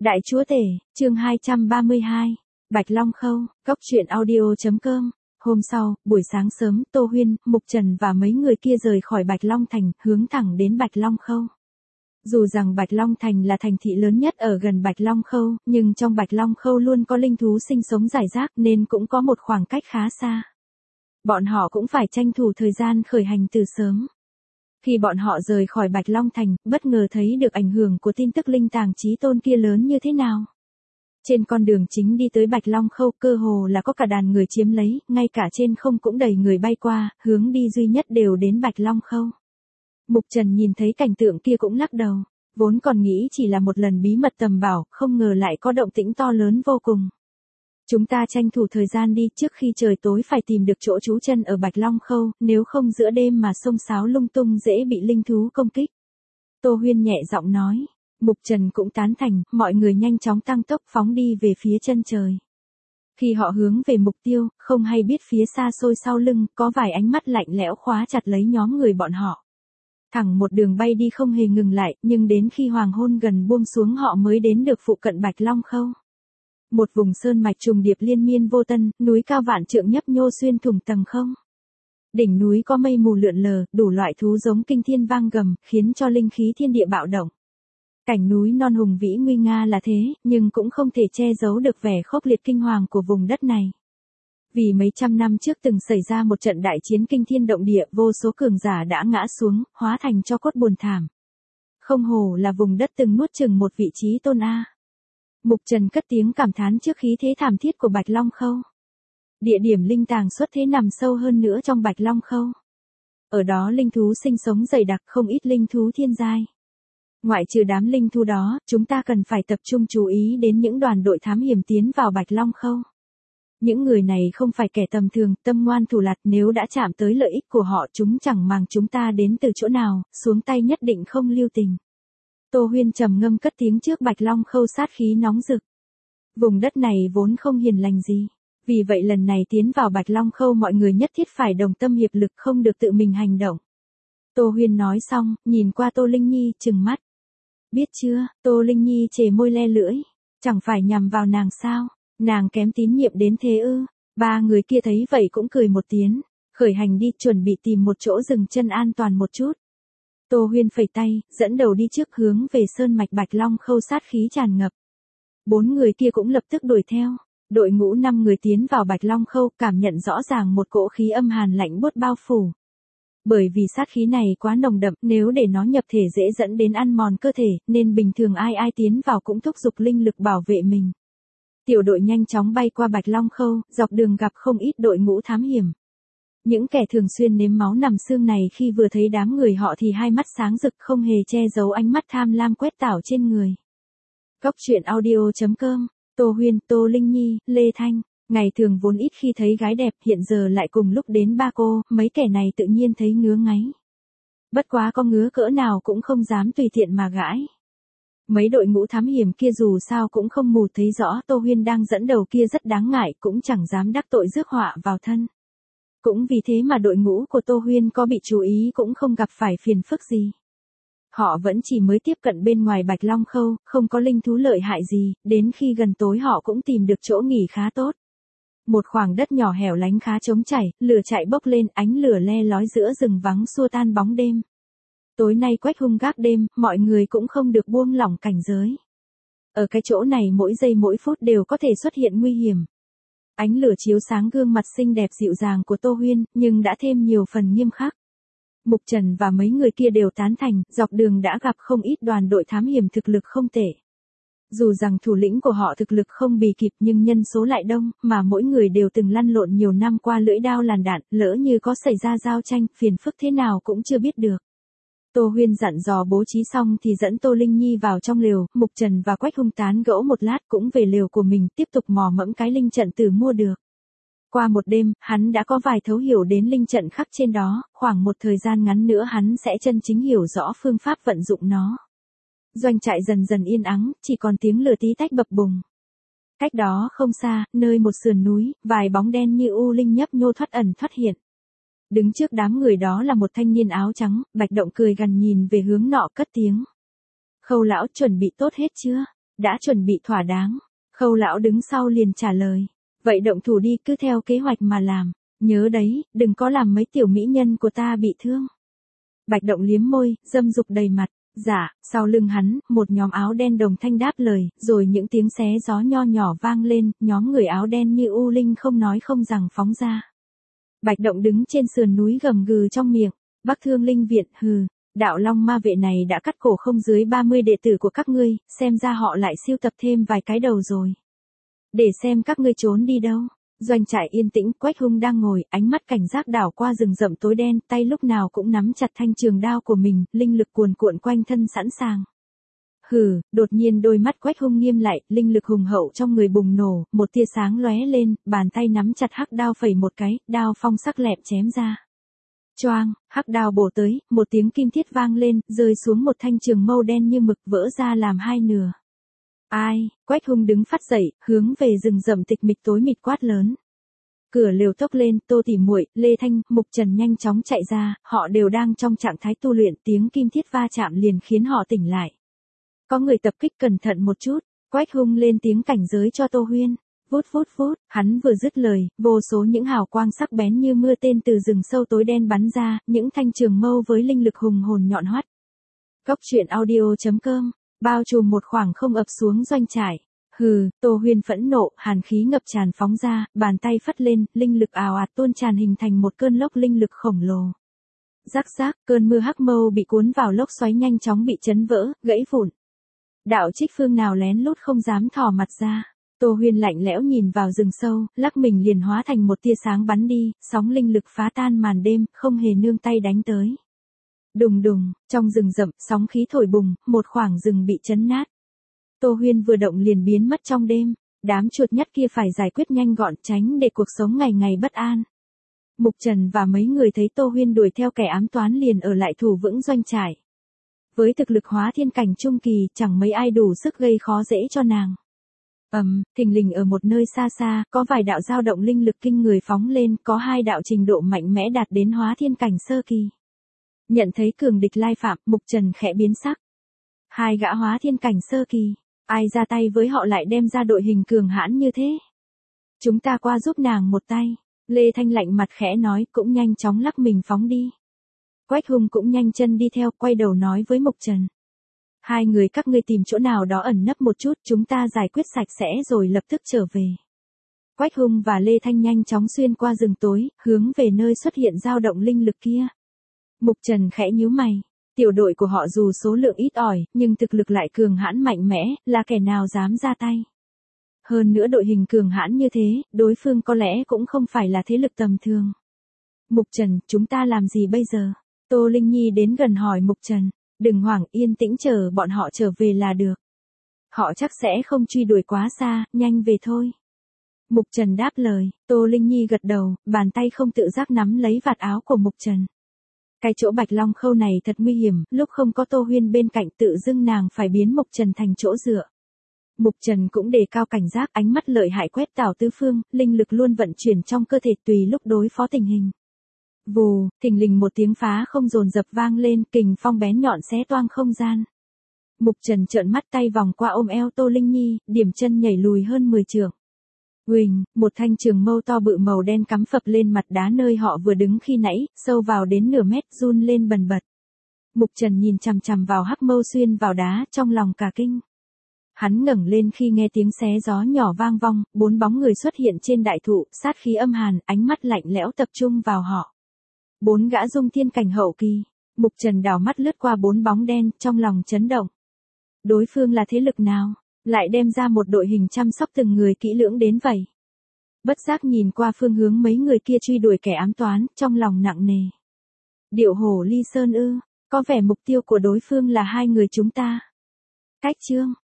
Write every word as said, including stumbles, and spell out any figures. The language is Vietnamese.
Đại chúa tể, chương hai trăm ba mươi hai. Bạch Long Khâu, góc truyện audio.com. Hôm sau, buổi sáng sớm, Tô Huyên, Mục Trần và mấy người kia rời khỏi Bạch Long Thành, hướng thẳng đến Bạch Long Khâu. Dù rằng Bạch Long Thành là thành thị lớn nhất ở gần Bạch Long Khâu, nhưng trong Bạch Long Khâu luôn có linh thú sinh sống rải rác nên cũng có một khoảng cách khá xa. Bọn họ cũng phải tranh thủ thời gian khởi hành từ sớm. Khi bọn họ rời khỏi Bạch Long Thành, bất ngờ thấy được ảnh hưởng của tin tức linh tàng chí tôn kia lớn như thế nào. Trên con đường chính đi tới Bạch Long Khâu cơ hồ là có cả đàn người chiếm lấy, ngay cả trên không cũng đầy người bay qua, hướng đi duy nhất đều đến Bạch Long Khâu. Mục Trần nhìn thấy cảnh tượng kia cũng lắc đầu, vốn còn nghĩ chỉ là một lần bí mật tầm bảo, không ngờ lại có động tĩnh to lớn vô cùng. Chúng ta tranh thủ thời gian đi, trước khi trời tối phải tìm được chỗ trú chân ở Bạch Long Khâu, nếu không giữa đêm mà xông xáo lung tung dễ bị linh thú công kích. Tô Huyên nhẹ giọng nói. Mục Trần cũng tán thành, mọi người nhanh chóng tăng tốc phóng đi về phía chân trời. Khi họ hướng về mục tiêu, không hay biết phía xa xôi sau lưng, có vài ánh mắt lạnh lẽo khóa chặt lấy nhóm người bọn họ. Thẳng một đường bay đi không hề ngừng lại, nhưng đến khi hoàng hôn gần buông xuống họ mới đến được phụ cận Bạch Long Khâu. Một vùng sơn mạch trùng điệp liên miên vô tân, núi cao vạn trượng nhấp nhô xuyên thủng tầng không. Đỉnh núi có mây mù lượn lờ, đủ loại thú giống kinh thiên vang gầm, khiến cho linh khí thiên địa bạo động. Cảnh núi non hùng vĩ nguy nga là thế, nhưng cũng không thể che giấu được vẻ khốc liệt kinh hoàng của vùng đất này. Vì mấy trăm năm trước từng xảy ra một trận đại chiến kinh thiên động địa, vô số cường giả đã ngã xuống, hóa thành tro cốt buồn thảm. Không hổ là vùng đất từng nuốt chửng một vị trí tôn A. Mục Trần cất tiếng cảm thán trước khí thế thảm thiết của Bạch Long Khâu. Địa điểm linh tàng xuất thế nằm sâu hơn nữa trong Bạch Long Khâu. Ở đó linh thú sinh sống dày đặc, không ít linh thú thiên giai. Ngoại trừ đám linh thú đó, chúng ta cần phải tập trung chú ý đến những đoàn đội thám hiểm tiến vào Bạch Long Khâu. Những người này không phải kẻ tầm thường, tâm ngoan thủ lạt, nếu đã chạm tới lợi ích của họ chúng chẳng màng chúng ta đến từ chỗ nào, xuống tay nhất định không lưu tình. Tô Huyên trầm ngâm cất tiếng trước Bạch Long Khâu sát khí nóng rực. Vùng đất này vốn không hiền lành gì. Vì vậy lần này tiến vào Bạch Long Khâu mọi người nhất thiết phải đồng tâm hiệp lực, không được tự mình hành động. Tô Huyên nói xong, nhìn qua Tô Linh Nhi trừng mắt. Biết chưa, Tô Linh Nhi chề môi le lưỡi. Chẳng phải nhằm vào nàng sao, nàng kém tín nhiệm đến thế ư. Ba người kia thấy vậy cũng cười một tiếng, khởi hành đi, chuẩn bị tìm một chỗ dừng chân an toàn một chút. Tô Huyên phẩy tay, dẫn đầu đi trước hướng về sơn mạch Bạch Long Khâu sát khí tràn ngập. Bốn người kia cũng lập tức đuổi theo. Đội ngũ năm người tiến vào Bạch Long Khâu, cảm nhận rõ ràng một cỗ khí âm hàn lạnh buốt bao phủ. Bởi vì sát khí này quá nồng đậm, nếu để nó nhập thể dễ dẫn đến ăn mòn cơ thể, nên bình thường ai ai tiến vào cũng thúc giục linh lực bảo vệ mình. Tiểu đội nhanh chóng bay qua Bạch Long Khâu, dọc đường gặp không ít đội ngũ thám hiểm. Những kẻ thường xuyên nếm máu nằm xương này khi vừa thấy đám người họ thì hai mắt sáng rực, không hề che giấu ánh mắt tham lam quét tảo trên người. Góc truyện audio.com, Tô Huyên, Tô Linh Nhi, Lê Thanh. Ngày thường vốn ít khi thấy gái đẹp, hiện giờ lại cùng lúc đến ba cô, mấy kẻ này tự nhiên thấy ngứa ngáy. Bất quá có ngứa cỡ nào cũng không dám tùy tiện mà gãi. Mấy đội ngũ thám hiểm kia dù sao cũng không mù thấy rõ Tô Huyên đang dẫn đầu kia rất đáng ngại, cũng chẳng dám đắc tội rước họa vào thân. Cũng vì thế mà đội ngũ của Tô Huyên có bị chú ý cũng không gặp phải phiền phức gì. Họ vẫn chỉ mới tiếp cận bên ngoài Bạch Long Khâu, không có linh thú lợi hại gì, đến khi gần tối họ cũng tìm được chỗ nghỉ khá tốt. Một khoảng đất nhỏ hẻo lánh khá trống chảy, lửa chạy bốc lên, ánh lửa le lói giữa rừng vắng xua tan bóng đêm. Tối nay quách hung gác đêm, mọi người cũng không được buông lỏng cảnh giới. Ở cái chỗ này mỗi giây mỗi phút đều có thể xuất hiện nguy hiểm. Ánh lửa chiếu sáng gương mặt xinh đẹp dịu dàng của Tô Huyên, nhưng đã thêm nhiều phần nghiêm khắc. Mục Trần và mấy người kia đều tán thành, dọc đường đã gặp không ít đoàn đội thám hiểm thực lực không tệ. Dù rằng thủ lĩnh của họ thực lực không bì kịp nhưng nhân số lại đông, mà mỗi người đều từng lăn lộn nhiều năm qua lưỡi đao làn đạn, lỡ như có xảy ra giao tranh, phiền phức thế nào cũng chưa biết được. Tô Huyên dặn dò bố trí xong thì dẫn Tô Linh Nhi vào trong lều, Mục Trần và Quách Hung tán gẫu một lát cũng về lều của mình, tiếp tục mò mẫm cái linh trận từ mua được. Qua một đêm, hắn đã có vài thấu hiểu đến linh trận khắc trên đó, khoảng một thời gian ngắn nữa hắn sẽ chân chính hiểu rõ phương pháp vận dụng nó. Doanh trại dần dần yên ắng, chỉ còn tiếng lửa tí tách bập bùng. Cách đó không xa, nơi một sườn núi, vài bóng đen như u linh nhấp nhô thoát ẩn thoát hiện. Đứng trước đám người đó là một thanh niên áo trắng, Bạch Động cười gằn nhìn về hướng nọ cất tiếng. Khâu lão chuẩn bị tốt hết chưa? đã chuẩn bị thỏa đáng. Khâu lão đứng sau liền trả lời. Vậy động thủ đi, cứ theo kế hoạch mà làm. Nhớ đấy, đừng có làm mấy tiểu mỹ nhân của ta bị thương. Bạch Động liếm môi, dâm dục đầy mặt. Dạ, sau lưng hắn, một nhóm áo đen đồng thanh đáp lời, rồi những tiếng xé gió nho nhỏ vang lên, nhóm người áo đen như u linh không nói không rằng phóng ra. Bạch Động đứng trên sườn núi gầm gừ trong miệng, Bắc Thương Linh Viện, hừ, đạo long ma vệ này đã cắt cổ không dưới ba mươi đệ tử của các ngươi, xem ra họ lại siêu tập thêm vài cái đầu rồi. Để xem các ngươi trốn đi đâu. Doanh trại yên tĩnh, Quách Hung đang ngồi, ánh mắt cảnh giác đảo qua rừng rậm tối đen, tay lúc nào cũng nắm chặt thanh trường đao của mình, linh lực cuồn cuộn quanh thân sẵn sàng. Hừ, đột nhiên đôi mắt Quách Hung nghiêm lại, linh lực hùng hậu trong người bùng nổ, một tia sáng lóe lên, bàn tay nắm chặt hắc đao phẩy một cái, đao phong sắc lẹm chém ra. Choang, hắc đao bổ tới, một tiếng kim thiết vang lên, rơi xuống một thanh trường mâu đen như mực vỡ ra làm hai nửa. Ai, Quách Hung đứng phát dậy, hướng về rừng rậm tịch mịch tối mịt quát lớn. Cửa lều tốc lên, Tô Tỷ Muội, Lê Thanh, Mục Trần nhanh chóng chạy ra, họ đều đang trong trạng thái tu luyện, tiếng kim thiết va chạm liền khiến họ tỉnh lại. Có người tập kích, cẩn thận một chút. Quách Hung lên tiếng cảnh giới cho Tô Huyên. Vút vút vút, hắn vừa dứt lời, vô số những hào quang sắc bén như mưa tên từ rừng sâu tối đen bắn ra, những thanh trường mâu với linh lực hùng hồn nhọn hoắt. Góc truyện audio chấm com, bao trùm một khoảng không ập xuống doanh trại. Hừ, Tô Huyên phẫn nộ, hàn khí ngập tràn phóng ra, bàn tay phất lên, linh lực ào ạt tuôn tràn hình thành một cơn lốc linh lực khổng lồ. Rắc rác, cơn mưa hắc mâu bị cuốn vào lốc xoáy nhanh chóng bị chấn vỡ, gãy vụn. Đạo Trích Phương nào lén lút không dám thò mặt ra. Tô Huyên lạnh lẽo nhìn vào rừng sâu, lắc mình liền hóa thành một tia sáng bắn đi, sóng linh lực phá tan màn đêm, không hề nương tay đánh tới. Đùng đùng, trong rừng rậm, sóng khí thổi bùng, một khoảng rừng bị chấn nát. Tô Huyên vừa động liền biến mất trong đêm, đám chuột nhắt kia phải giải quyết nhanh gọn tránh để cuộc sống ngày ngày bất an. Mục Trần và mấy người thấy Tô Huyên đuổi theo kẻ ám toán liền ở lại thủ vững doanh trại. Với thực lực hóa thiên cảnh trung kỳ, chẳng mấy ai đủ sức gây khó dễ cho nàng. Ầm, um, thình lình ở một nơi xa xa, có vài đạo dao động linh lực kinh người phóng lên, có hai đạo trình độ mạnh mẽ đạt đến hóa thiên cảnh sơ kỳ. Nhận thấy cường địch lai phạm, Mục Trần khẽ biến sắc. Hai gã hóa thiên cảnh sơ kỳ, ai ra tay với họ lại đem ra đội hình cường hãn như thế? Chúng ta qua giúp nàng một tay. Lê Thanh lạnh mặt khẽ nói, cũng nhanh chóng lắc mình phóng đi. Quách Hung cũng nhanh chân đi theo, quay đầu nói với Mục Trần. Hai người các ngươi tìm chỗ nào đó ẩn nấp một chút, chúng ta giải quyết sạch sẽ rồi lập tức trở về. Quách Hung và Lê Thanh nhanh chóng xuyên qua rừng tối, hướng về nơi xuất hiện dao động linh lực kia. Mục Trần khẽ nhíu mày. Tiểu đội của họ dù số lượng ít ỏi, nhưng thực lực lại cường hãn mạnh mẽ, là kẻ nào dám ra tay. Hơn nữa đội hình cường hãn như thế, đối phương có lẽ cũng không phải là thế lực tầm thường. Mục Trần, chúng ta làm gì bây giờ? Tô Linh Nhi đến gần hỏi Mục Trần. Đừng hoảng, yên tĩnh chờ bọn họ trở về là được. Họ chắc sẽ không truy đuổi quá xa, nhanh về thôi. Mục Trần đáp lời, Tô Linh Nhi gật đầu, bàn tay không tự giác nắm lấy vạt áo của Mục Trần. Cái chỗ Bạch Long Khâu này thật nguy hiểm, lúc không có Tô Huyên bên cạnh tự dưng nàng phải biến Mục Trần thành chỗ dựa. Mục Trần cũng đề cao cảnh giác, ánh mắt lợi hại quét tảo tứ phương, linh lực luôn vận chuyển trong cơ thể tùy lúc đối phó tình hình. Vù, thình lình một tiếng phá không dồn dập vang lên, kình phong bén nhọn xé toang không gian. Mục Trần trợn mắt tay vòng qua ôm eo Tô Linh Nhi, điểm chân nhảy lùi hơn mười trượng. Huỳnh, một thanh trường mâu to bự màu đen cắm phập lên mặt đá nơi họ vừa đứng khi nãy, sâu vào đến nửa mét, run lên bần bật. Mục Trần nhìn chằm chằm vào hắc mâu xuyên vào đá, trong lòng cả kinh. Hắn ngẩng lên khi nghe tiếng xé gió nhỏ vang vong, bốn bóng người xuất hiện trên đại thụ, sát khí âm hàn, ánh mắt lạnh lẽo tập trung vào họ. Bốn gã dung thiên cảnh hậu kỳ. Mục Trần đảo mắt lướt qua bốn bóng đen, trong lòng chấn động. Đối phương là thế lực nào? Lại đem ra một đội hình chăm sóc từng người kỹ lưỡng đến vậy. Bất giác nhìn qua phương hướng mấy người kia truy đuổi kẻ ám toán, trong lòng nặng nề. Điệu hổ ly sơn ư, có vẻ mục tiêu của đối phương là hai người chúng ta. Cách chương.